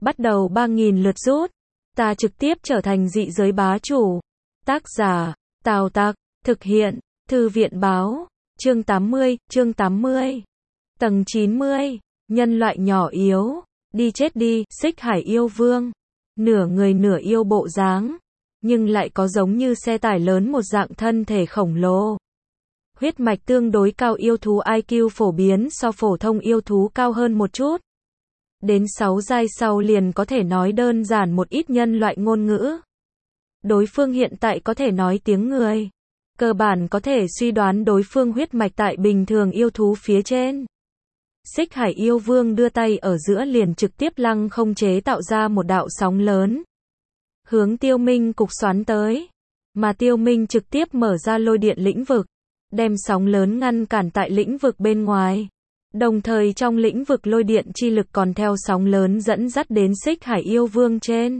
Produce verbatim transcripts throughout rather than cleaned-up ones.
bắt đầu ba nghìn lượt rút. Ta trực tiếp trở thành dị giới bá chủ. Tác giả, Tào Tặc, thực hiện, Thư viện báo, chương tám mươi, chương tám mươi. Tầng chín mươi, nhân loại nhỏ yếu, đi chết đi, Xích Hải yêu vương. Nửa người nửa yêu bộ dáng, nhưng lại có giống như xe tải lớn một dạng thân thể khổng lồ. Huyết mạch tương đối cao, yêu thú i kiu phổ biến so phổ thông yêu thú cao hơn một chút. Đến sáu giai sau liền có thể nói đơn giản một ít nhân loại ngôn ngữ. Đối phương hiện tại có thể nói tiếng người. Cơ bản có thể suy đoán đối phương huyết mạch tại bình thường yêu thú phía trên. Xích Hải yêu vương đưa tay ở giữa liền trực tiếp lăng không chế tạo ra một đạo sóng lớn. Hướng Tiêu Minh cục xoắn tới. Mà Tiêu Minh trực tiếp mở ra lôi điện lĩnh vực. Đem sóng lớn ngăn cản tại lĩnh vực bên ngoài. Đồng thời trong lĩnh vực lôi điện chi lực còn theo sóng lớn dẫn dắt đến Xích Hải yêu vương trên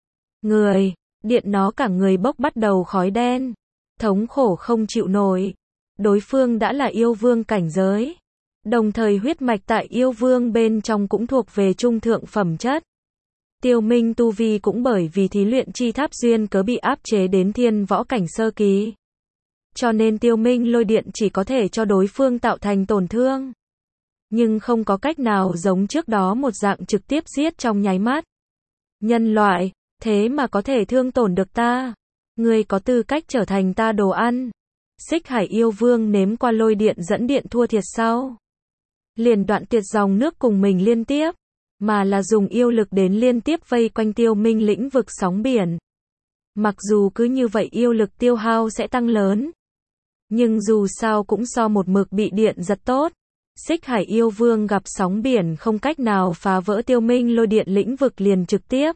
người. Điện nó cả người bốc bắt đầu khói đen. Thống khổ không chịu nổi. Đối phương đã là yêu vương cảnh giới. Đồng thời huyết mạch tại yêu vương bên trong cũng thuộc về trung thượng phẩm chất. Tiêu Minh tu vi cũng bởi vì thí luyện chi tháp duyên cớ bị áp chế đến thiên võ cảnh sơ kỳ. Cho nên Tiêu Minh lôi điện chỉ có thể cho đối phương tạo thành tổn thương. Nhưng không có cách nào giống trước đó một dạng trực tiếp giết trong nháy mắt. Nhân loại, thế mà có thể thương tổn được ta. Ngươi có tư cách trở thành ta đồ ăn. Xích Hải yêu vương nếm qua lôi điện dẫn điện thua thiệt sau. Liền đoạn tuyệt dòng nước cùng mình liên tiếp. Mà là dùng yêu lực đến liên tiếp vây quanh Tiêu Minh lĩnh vực sóng biển. Mặc dù cứ như vậy yêu lực tiêu hao sẽ tăng lớn. Nhưng dù sao cũng so một mực bị điện giật tốt. Xích Hải yêu vương gặp sóng biển không cách nào phá vỡ Tiêu Minh lôi điện lĩnh vực liền trực tiếp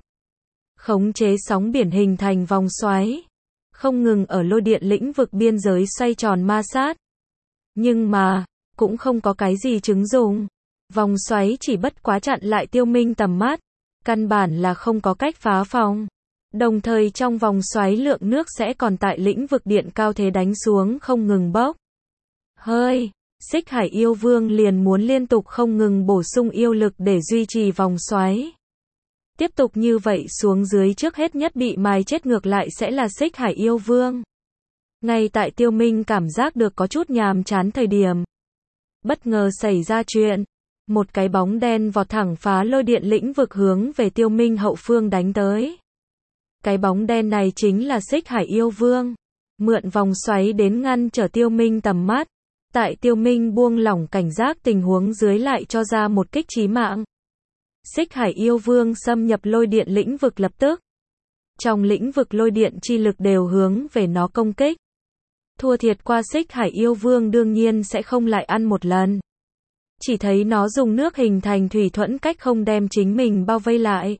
khống chế sóng biển hình thành vòng xoáy. Không ngừng ở lôi điện lĩnh vực biên giới xoay tròn ma sát. Nhưng mà, cũng không có cái gì chứng dụng. Vòng xoáy chỉ bất quá chặn lại Tiêu Minh tầm mắt. Căn bản là không có cách phá phòng. Đồng thời trong vòng xoáy lượng nước sẽ còn tại lĩnh vực điện cao thế đánh xuống không ngừng bốc hơi. Xích Hải yêu vương liền muốn liên tục không ngừng bổ sung yêu lực để duy trì vòng xoáy. Tiếp tục như vậy xuống dưới trước hết nhất bị mài chết ngược lại sẽ là Xích Hải yêu vương. Ngay tại Tiêu Minh cảm giác được có chút nhàm chán thời điểm. Bất ngờ xảy ra chuyện. Một cái bóng đen vọt thẳng phá lôi điện lĩnh vực hướng về Tiêu Minh hậu phương đánh tới. Cái bóng đen này chính là Xích Hải yêu vương. Mượn vòng xoáy đến ngăn trở Tiêu Minh tầm mắt. Tại Tiêu Minh buông lỏng cảnh giác tình huống dưới lại cho ra một kích chí mạng. Xích Hải yêu vương xâm nhập lôi điện lĩnh vực lập tức. Trong lĩnh vực lôi điện chi lực đều hướng về nó công kích. Thua thiệt qua Xích Hải yêu vương đương nhiên sẽ không lại ăn một lần. Chỉ thấy nó dùng nước hình thành thủy thuẫn cách không đem chính mình bao vây lại.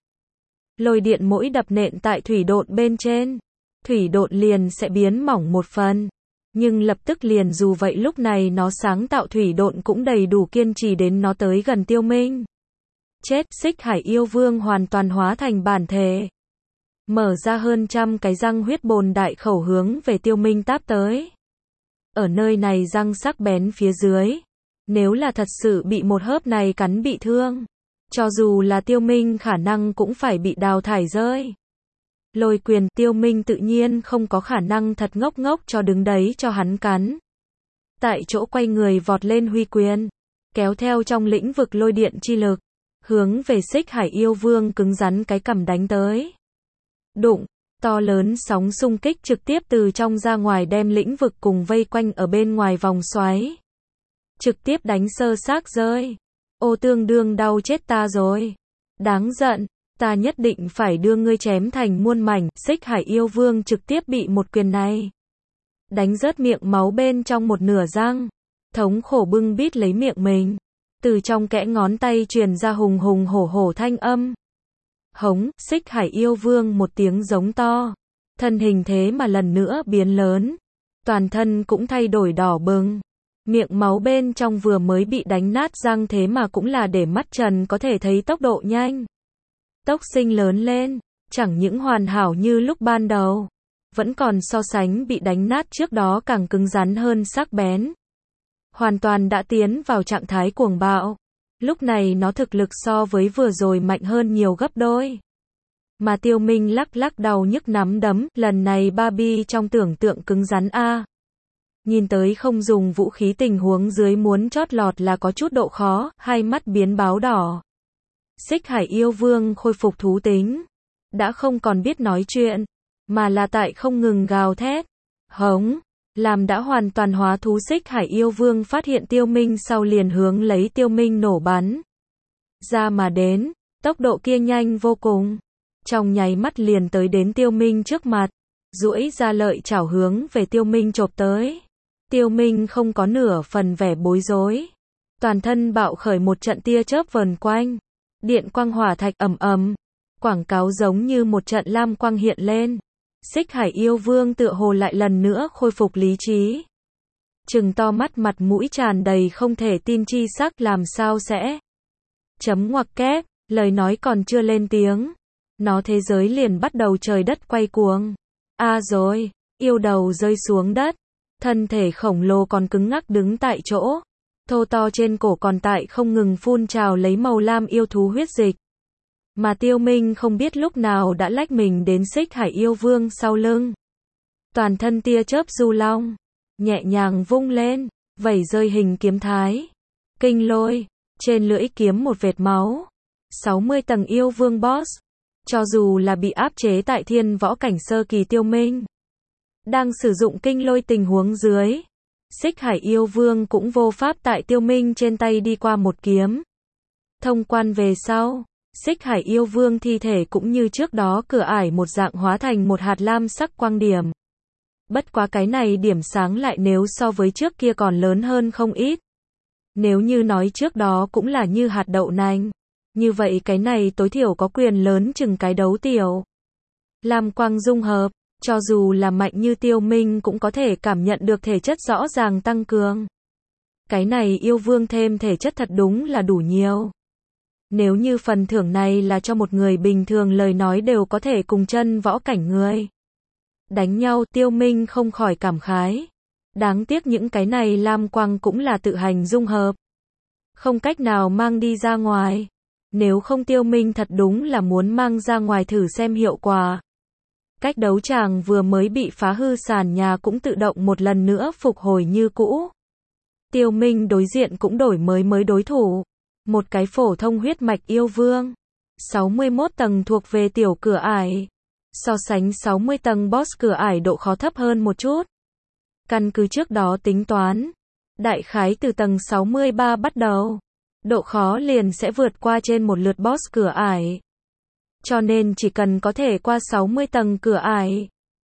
Lôi điện mỗi đập nện tại thủy độn bên trên. Thủy độn liền sẽ biến mỏng một phần. Nhưng lập tức liền dù vậy lúc này nó sáng tạo thủy độn cũng đầy đủ kiên trì đến nó tới gần Tiêu Minh. Chết, Xích Hải yêu vương hoàn toàn hóa thành bản thể. Mở ra hơn trăm cái răng huyết bồn đại khẩu hướng về Tiêu Minh táp tới. Ở nơi này răng sắc bén phía dưới. Nếu là thật sự bị một hớp này cắn bị thương. Cho dù là Tiêu Minh khả năng cũng phải bị đào thải rơi. Lôi quyền, Tiêu Minh tự nhiên không có khả năng thật ngốc ngốc cho đứng đấy cho hắn cắn. Tại chỗ quay người vọt lên huy quyền. Kéo theo trong lĩnh vực lôi điện chi lực. Hướng về Xích Hải yêu vương cứng rắn cái cằm đánh tới. Đụng, to lớn sóng xung kích trực tiếp từ trong ra ngoài đem lĩnh vực cùng vây quanh ở bên ngoài vòng xoáy. Trực tiếp đánh sơ xác rơi. Ô tương đương đau chết ta rồi. Đáng giận, ta nhất định phải đưa ngươi chém thành muôn mảnh. Xích Hải yêu vương trực tiếp bị một quyền này đánh rớt miệng máu bên trong một nửa răng. Thống khổ bưng bít lấy miệng mình. Từ trong kẽ ngón tay truyền ra hùng hùng hổ hổ thanh âm. Hống, Xích Hải yêu vương một tiếng giống to. Thân hình thế mà lần nữa biến lớn. Toàn thân cũng thay đổi đỏ bừng. Miệng máu bên trong vừa mới bị đánh nát răng thế mà cũng là để mắt trần có thể thấy tốc độ nhanh. Tốc sinh lớn lên, chẳng những hoàn hảo như lúc ban đầu. Vẫn còn so sánh bị đánh nát trước đó càng cứng rắn hơn sắc bén. Hoàn toàn đã tiến vào trạng thái cuồng bạo. Lúc này nó thực lực so với vừa rồi mạnh hơn nhiều gấp đôi. Mà Tiêu Minh lắc lắc đầu nhức nắm đấm, lần này Barbie trong tưởng tượng cứng rắn a. Nhìn tới không dùng vũ khí tình huống dưới muốn chót lọt là có chút độ khó, hai mắt biến báo đỏ. Xích Hải yêu vương khôi phục thú tính. Đã không còn biết nói chuyện, mà là tại không ngừng gào thét. Hống, làm đã hoàn toàn hóa thú Xích Hải yêu vương phát hiện Tiêu Minh sau liền hướng lấy Tiêu Minh nổ bắn ra mà đến, tốc độ kia nhanh vô cùng. Trong nháy mắt liền tới đến Tiêu Minh trước mặt, duỗi ra lợi chảo hướng về Tiêu Minh chộp tới. Tiêu Minh không có nửa phần vẻ bối rối, toàn thân bạo khởi một trận tia chớp vờn quanh, điện quang hỏa thạch ầm ầm, quảng cáo giống như một trận lam quang hiện lên. Xích Hải yêu vương tựa hồ lại lần nữa khôi phục lý trí, trừng to mắt, mặt mũi tràn đầy không thể tin chi sắc, làm sao sẽ chấm ngoặc kép, lời nói còn chưa lên tiếng, nó thế giới liền bắt đầu trời đất quay cuồng. A à rồi, yêu đầu rơi xuống đất, thân thể khổng lồ còn cứng ngắc đứng tại chỗ, thô to trên cổ còn tại không ngừng phun trào lấy màu lam yêu thú huyết dịch. Mà Tiêu Minh không biết lúc nào đã lách mình đến Xích Hải yêu vương sau lưng. Toàn thân tia chớp du long, nhẹ nhàng vung lên, vẩy rơi hình kiếm thái. Kinh lôi, trên lưỡi kiếm một vệt máu. sáu mươi tầng yêu vương boss. Cho dù là bị áp chế tại thiên võ cảnh sơ kỳ Tiêu Minh đang sử dụng kinh lôi tình huống dưới, Xích Hải yêu vương cũng vô pháp tại Tiêu Minh trên tay đi qua một kiếm. Thông quan về sau, Xích Hải yêu vương thi thể cũng như trước đó cửa ải một dạng hóa thành một hạt lam sắc quang điểm. Bất quá cái này điểm sáng lại nếu so với trước kia còn lớn hơn không ít. Nếu như nói trước đó cũng là như hạt đậu nành, như vậy cái này tối thiểu có quyền lớn chừng cái đấu tiểu. Lam quang dung hợp, cho dù là mạnh như Tiêu Minh cũng có thể cảm nhận được thể chất rõ ràng tăng cường. Cái này yêu vương thêm thể chất thật đúng là đủ nhiều. Nếu như phần thưởng này là cho một người bình thường lời nói đều có thể cùng chân võ cảnh người đánh nhau, Tiêu Minh không khỏi cảm khái. Đáng tiếc những cái này lam quang cũng là tự hành dung hợp, không cách nào mang đi ra ngoài. Nếu không Tiêu Minh thật đúng là muốn mang ra ngoài thử xem hiệu quả. Cách đấu tràng vừa mới bị phá hư, sàn nhà cũng tự động một lần nữa phục hồi như cũ. Tiêu Minh đối diện cũng đổi mới mới đối thủ. Một cái phổ thông huyết mạch yêu vương. sáu mươi mốt tầng thuộc về tiểu cửa ải. So sánh sáu mươi tầng boss cửa ải độ khó thấp hơn một chút. Căn cứ trước đó tính toán, đại khái từ tầng sáu mươi ba bắt đầu, độ khó liền sẽ vượt qua trên một lượt boss cửa ải. Cho nên chỉ cần có thể qua sáu mươi tầng cửa ải,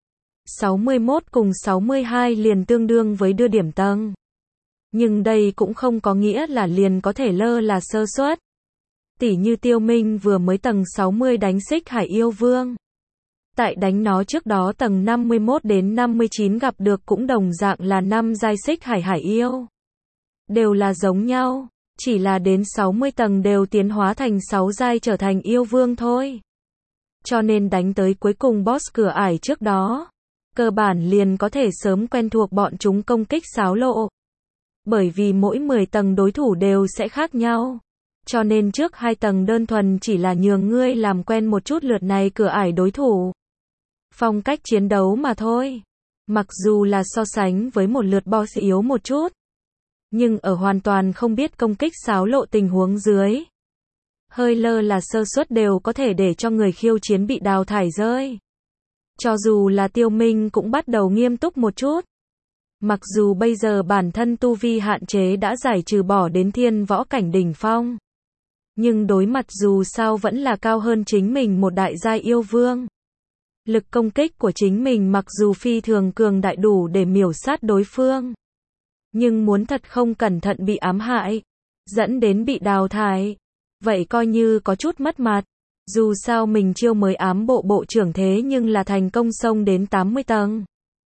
sáu mươi mốt cùng sáu mươi hai liền tương đương với đưa điểm tầng. Nhưng đây cũng không có nghĩa là liền có thể lơ là sơ suất. Tỉ như Tiêu Minh vừa mới tầng sáu mươi đánh Xích Hải yêu vương. Tại đánh nó trước đó tầng năm mươi mốt đến năm mươi chín gặp được cũng đồng dạng là năm giai Xích Hải Hải yêu. Đều là giống nhau, chỉ là đến sáu mươi tầng đều tiến hóa thành sáu giai trở thành yêu vương thôi. Cho nên đánh tới cuối cùng boss cửa ải trước đó, cơ bản liền có thể sớm quen thuộc bọn chúng công kích xáo lộ. Bởi vì mỗi mười tầng đối thủ đều sẽ khác nhau. Cho nên trước hai tầng đơn thuần chỉ là nhường ngươi làm quen một chút lượt này cửa ải đối thủ. Phong cách chiến đấu mà thôi. Mặc dù là so sánh với một lượt boss yếu một chút, nhưng ở hoàn toàn không biết công kích xáo lộ tình huống dưới, hơi lơ là sơ suất đều có thể để cho người khiêu chiến bị đào thải rơi. Cho dù là Tiêu Minh cũng bắt đầu nghiêm túc một chút. Mặc dù bây giờ bản thân tu vi hạn chế đã giải trừ bỏ đến thiên võ cảnh đỉnh phong, nhưng đối mặt dù sao vẫn là cao hơn chính mình một đại giai yêu vương. Lực công kích của chính mình mặc dù phi thường cường đại đủ để miểu sát đối phương, nhưng muốn thật không cẩn thận bị ám hại, dẫn đến bị đào thải, vậy coi như có chút mất mặt. Dù sao mình chiêu mới ám bộ bộ trưởng thế nhưng là thành công xông đến tám mươi tầng.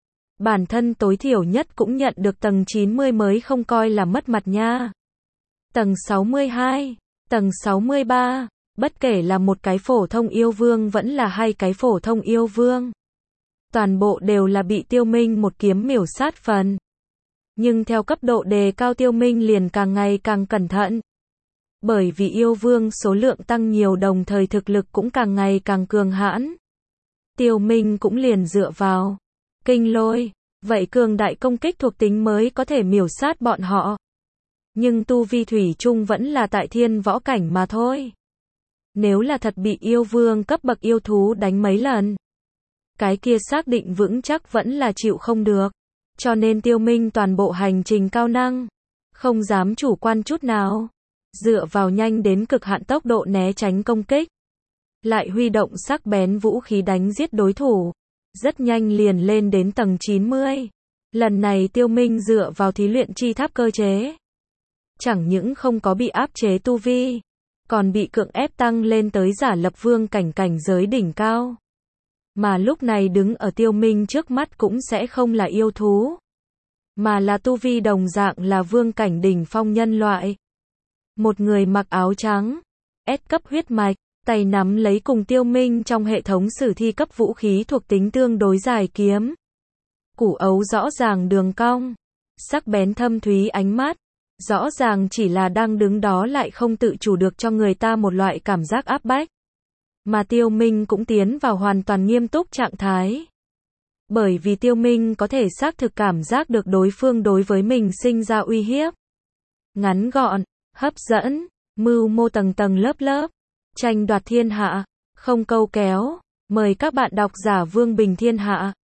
Bản thân tối thiểu nhất cũng nhận được tầng chín mươi mới không coi là mất mặt nha. Tầng sáu mươi hai, tầng sáu mươi ba, bất kể là một cái phổ thông yêu vương vẫn là hai cái phổ thông yêu vương, toàn bộ đều là bị Tiêu Minh một kiếm miểu sát phần. Nhưng theo cấp độ đề cao Tiêu Minh liền càng ngày càng cẩn thận. Bởi vì yêu vương số lượng tăng nhiều đồng thời thực lực cũng càng ngày càng cường hãn. Tiêu Minh cũng liền dựa vào kinh lôi, vậy cường đại công kích thuộc tính mới có thể miểu sát bọn họ. Nhưng tu vi thủy chung vẫn là tại thiên võ cảnh mà thôi. Nếu là thật bị yêu vương cấp bậc yêu thú đánh mấy lần, cái kia xác định vững chắc vẫn là chịu không được. Cho nên Tiêu Minh toàn bộ hành trình cao năng, không dám chủ quan chút nào. Dựa vào nhanh đến cực hạn tốc độ né tránh công kích, lại huy động sắc bén vũ khí đánh giết đối thủ. Rất nhanh liền lên đến tầng chín mươi. Lần này Tiêu Minh dựa vào thí luyện chi tháp cơ chế. Chẳng những không có bị áp chế tu vi, còn bị cưỡng ép tăng lên tới giả lập vương cảnh cảnh giới đỉnh cao. Mà lúc này đứng ở Tiêu Minh trước mắt cũng sẽ không là yêu thú, mà là tu vi đồng dạng là vương cảnh đỉnh phong nhân loại. Một người mặc áo trắng, S cấp huyết mạch, tay nắm lấy cùng Tiêu Minh trong hệ thống sử thi cấp vũ khí thuộc tính tương đối dài kiếm. Củ ấu rõ ràng đường cong, sắc bén thâm thúy ánh mắt, rõ ràng chỉ là đang đứng đó lại không tự chủ được cho người ta một loại cảm giác áp bách. Mà Tiêu Minh cũng tiến vào hoàn toàn nghiêm túc trạng thái. Bởi vì Tiêu Minh có thể xác thực cảm giác được đối phương đối với mình sinh ra uy hiếp. Ngắn gọn, hấp dẫn, mưu mô tầng tầng lớp lớp, tranh đoạt thiên hạ, không câu kéo. Mời các bạn đọc giả Vương Bình Thiên Hạ.